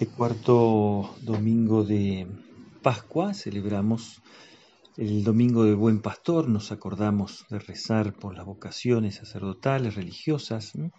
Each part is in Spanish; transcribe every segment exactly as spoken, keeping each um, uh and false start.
Este cuarto domingo de Pascua celebramos el Domingo del Buen Pastor, nos acordamos de rezar por las vocaciones sacerdotales, religiosas, ¿no?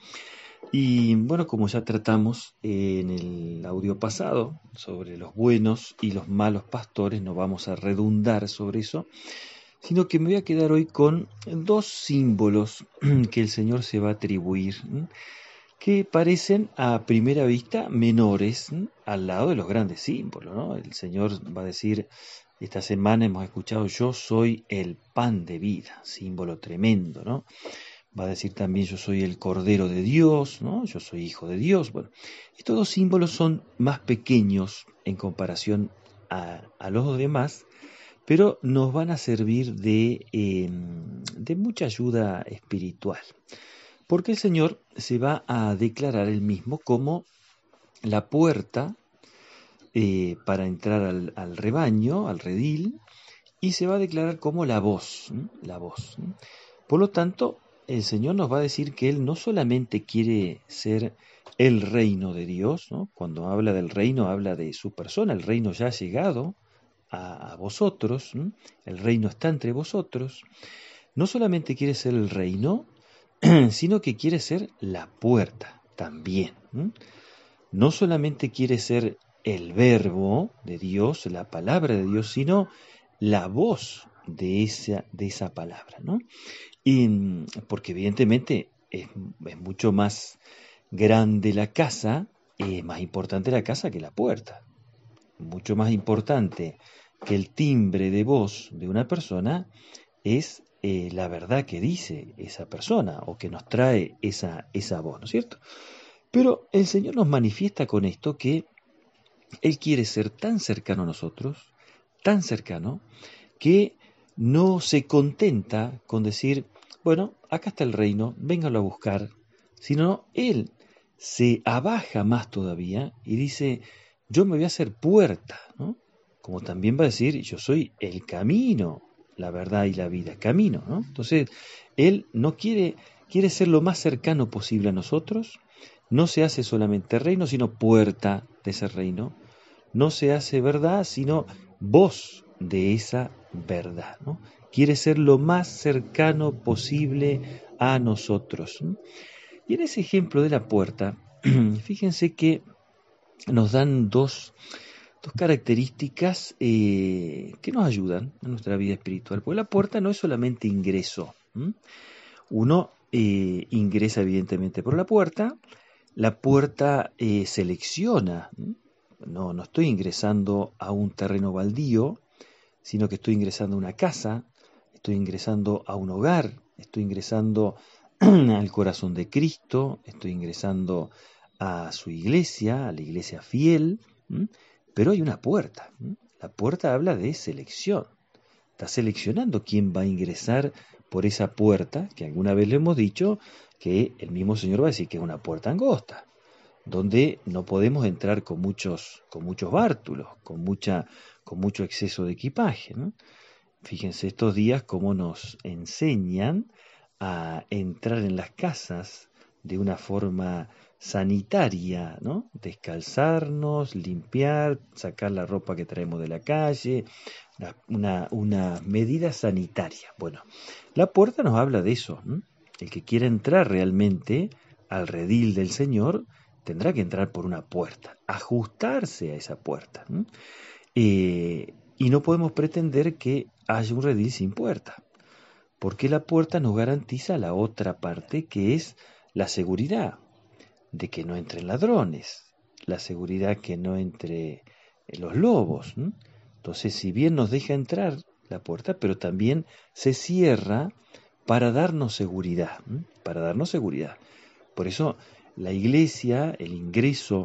Y bueno, como ya tratamos en el audio pasado sobre los buenos y los malos pastores, no vamos a redundar sobre eso, sino que me voy a quedar hoy con dos símbolos que el Señor se va a atribuir, ¿no?, que parecen a primera vista menores, ¿m?, al lado de los grandes símbolos, ¿no? El Señor va a decir, esta semana hemos escuchado, yo soy el pan de vida, símbolo tremendo, ¿no? Va a decir también, yo soy el Cordero de Dios, ¿no? Yo soy hijo de Dios. Bueno, estos dos símbolos son más pequeños en comparación a, a los demás, pero nos van a servir de, eh, de mucha ayuda espiritual. Porque el Señor se va a declarar él mismo como la puerta eh, para entrar al, al rebaño, al redil, y se va a declarar como la voz, ¿m? la voz. ¿m? Por lo tanto, el Señor nos va a decir que Él no solamente quiere ser el reino de Dios, ¿no? Cuando habla del reino, habla de su persona, el reino ya ha llegado a, a vosotros, ¿m? El reino está entre vosotros. No solamente quiere ser el reino, sino que quiere ser la puerta también. ¿m? No solamente quiere ser el verbo de Dios, la palabra de Dios, sino la voz de esa, de esa palabra, ¿no? Y porque evidentemente es, es mucho más grande la casa, es más importante la casa que la puerta. Mucho más importante que el timbre de voz de una persona es eh, la verdad que dice esa persona o que nos trae esa, esa voz, ¿no es cierto? Pero el Señor nos manifiesta con esto que Él quiere ser tan cercano a nosotros, tan cercano, que no se contenta con decir, bueno, acá está el reino, véngalo a buscar, sino Él se abaja más todavía y dice, yo me voy a hacer puerta, ¿no? Como también va a decir, yo soy el camino, la verdad y la vida, camino, ¿no? Entonces, Él no quiere, quiere ser lo más cercano posible a nosotros, no se hace solamente reino, sino puerta de ese reino, no se hace verdad, sino voz de esa verdad, ¿no? Quiere ser lo más cercano posible a nosotros, ¿no? Y en ese ejemplo de la puerta, fíjense que nos dan dos, dos características eh, que nos ayudan en nuestra vida espiritual, porque la puerta no es solamente ingreso. ¿m? Uno eh, ingresa evidentemente por la puerta, la puerta eh, selecciona, ¿m? No, no estoy ingresando a un terreno baldío, sino que estoy ingresando a una casa, estoy ingresando a un hogar, estoy ingresando al corazón de Cristo, estoy ingresando a su iglesia, a la iglesia fiel, ¿m? Pero hay una puerta. ¿m? La puerta habla de selección. Está seleccionando quién va a ingresar por esa puerta, que alguna vez le hemos dicho que el mismo Señor va a decir que es una puerta angosta, donde no podemos entrar con muchos, con muchos bártulos, con, mucha, con mucho exceso de equipaje, ¿no? Fíjense estos días cómo nos enseñan a entrar en las casas de una forma sanitaria, ¿no? Descalzarnos, limpiar, sacar la ropa que traemos de la calle, una, una, una medida sanitaria. Bueno, la puerta nos habla de eso, ¿no? El que quiera entrar realmente al redil del Señor tendrá que entrar por una puerta, ajustarse a esa puerta, ¿no? Eh, y no podemos pretender que haya un redil sin puerta, porque la puerta nos garantiza la otra parte, que es la seguridad de que no entren ladrones, la seguridad que no entre los lobos, ¿no? Entonces, si bien nos deja entrar la puerta, pero también se cierra para darnos seguridad, ¿no? Para darnos seguridad. Por eso la iglesia, el ingreso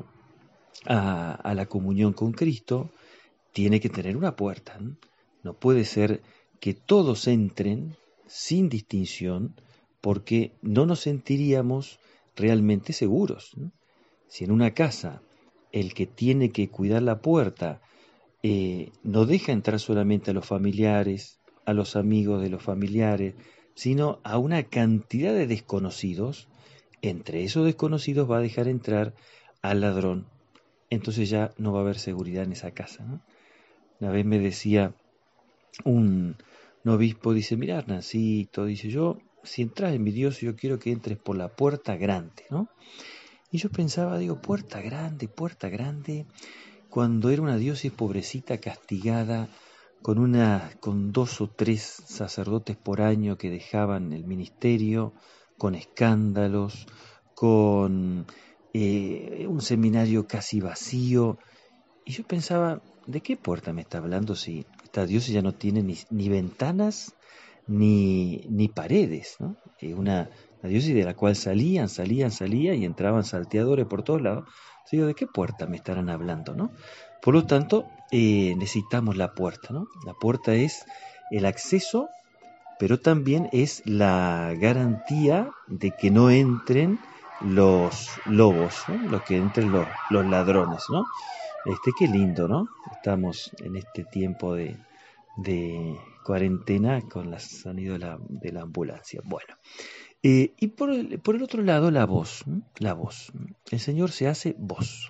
a, a la comunión con Cristo, tiene que tener una puerta, ¿no? No puede ser que todos entren sin distinción, porque no nos sentiríamos realmente seguros, ¿no? Si en una casa el que tiene que cuidar la puerta eh, no deja entrar solamente a los familiares, a los amigos de los familiares, sino a una cantidad de desconocidos, entre esos desconocidos va a dejar entrar al ladrón, entonces ya no va a haber seguridad en esa casa, ¿no? Una vez me decía un, un obispo, dice, mira, Hernancito, dice, yo, si entras en mi Dios, yo quiero que entres por la puerta grande, ¿no? Y yo pensaba, digo, puerta grande, puerta grande, cuando era una diócesis pobrecita, castigada, con una, con dos o tres sacerdotes por año que dejaban el ministerio, con escándalos, con eh, un seminario casi vacío. Y yo pensaba, ¿de qué puerta me está hablando si esta diócesis ya no tiene ni, ni ventanas ni, ni paredes, ¿no? Es una, una diócesis de la cual salían, salían, salían y entraban salteadores por todos lados. Entonces digo, ¿de qué puerta me estarán hablando, no? Por lo tanto, eh, necesitamos la puerta, ¿no? La puerta es el acceso, pero también es la garantía de que no entren los lobos, ¿no? Los que entren los, los ladrones, ¿no? Este, qué lindo, ¿no? Estamos en este tiempo de, de cuarentena con el sonido de la, de la ambulancia. Bueno, eh, y por el, por el otro lado, la voz, ¿m? La voz. El Señor se hace voz.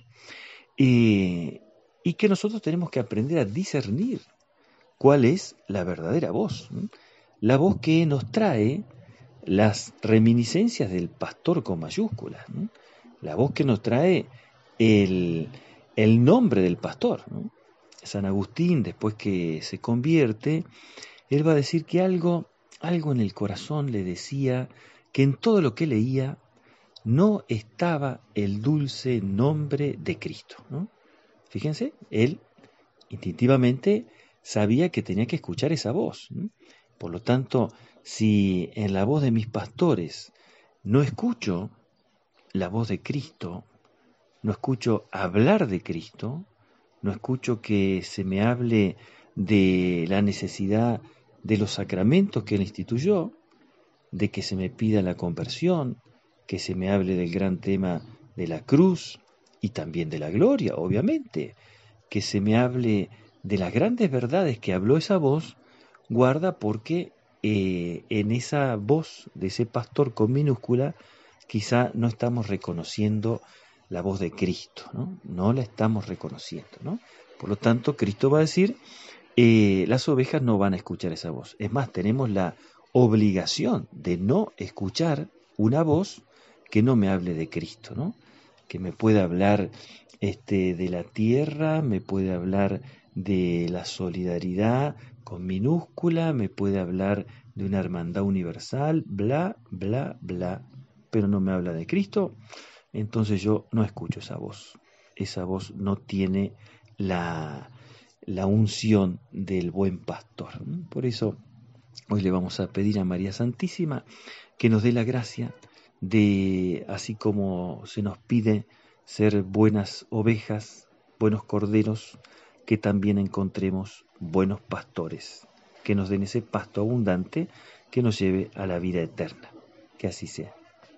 Eh, y que nosotros tenemos que aprender a discernir cuál es la verdadera voz. ¿M? La voz que nos trae las reminiscencias del pastor con mayúsculas. ¿M? La voz que nos trae el, el nombre del pastor, ¿no? San Agustín, después que se convierte, él va a decir que algo, algo en el corazón le decía que en todo lo que leía no estaba el dulce nombre de Cristo, ¿no? Fíjense, él instintivamente sabía que tenía que escuchar esa voz, ¿no? Por lo tanto, si en la voz de mis pastores no escucho la voz de Cristo, no escucho hablar de Cristo, no escucho que se me hable de la necesidad de los sacramentos que Él instituyó, de que se me pida la conversión, que se me hable del gran tema de la cruz y también de la gloria, obviamente, que se me hable de las grandes verdades que habló esa voz, guarda porque eh, en esa voz de ese pastor con minúscula quizá no estamos reconociendo la voz de Cristo, ¿no? No la estamos reconociendo, ¿no? Por lo tanto, Cristo va a decir, eh, las ovejas no van a escuchar esa voz. Es más, tenemos la obligación de no escuchar una voz que no me hable de Cristo, ¿no? Que me pueda hablar este, de la tierra, me puede hablar de la solidaridad con minúscula, me puede hablar de una hermandad universal, bla, bla, bla, pero no me habla de Cristo, entonces yo no escucho esa voz. Esa voz no tiene la, la unción del buen pastor. Por eso hoy le vamos a pedir a María Santísima que nos dé la gracia de, así como se nos pide ser buenas ovejas, buenos corderos, que también encontremos buenos pastores, que nos den ese pasto abundante que nos lleve a la vida eterna. Que así sea.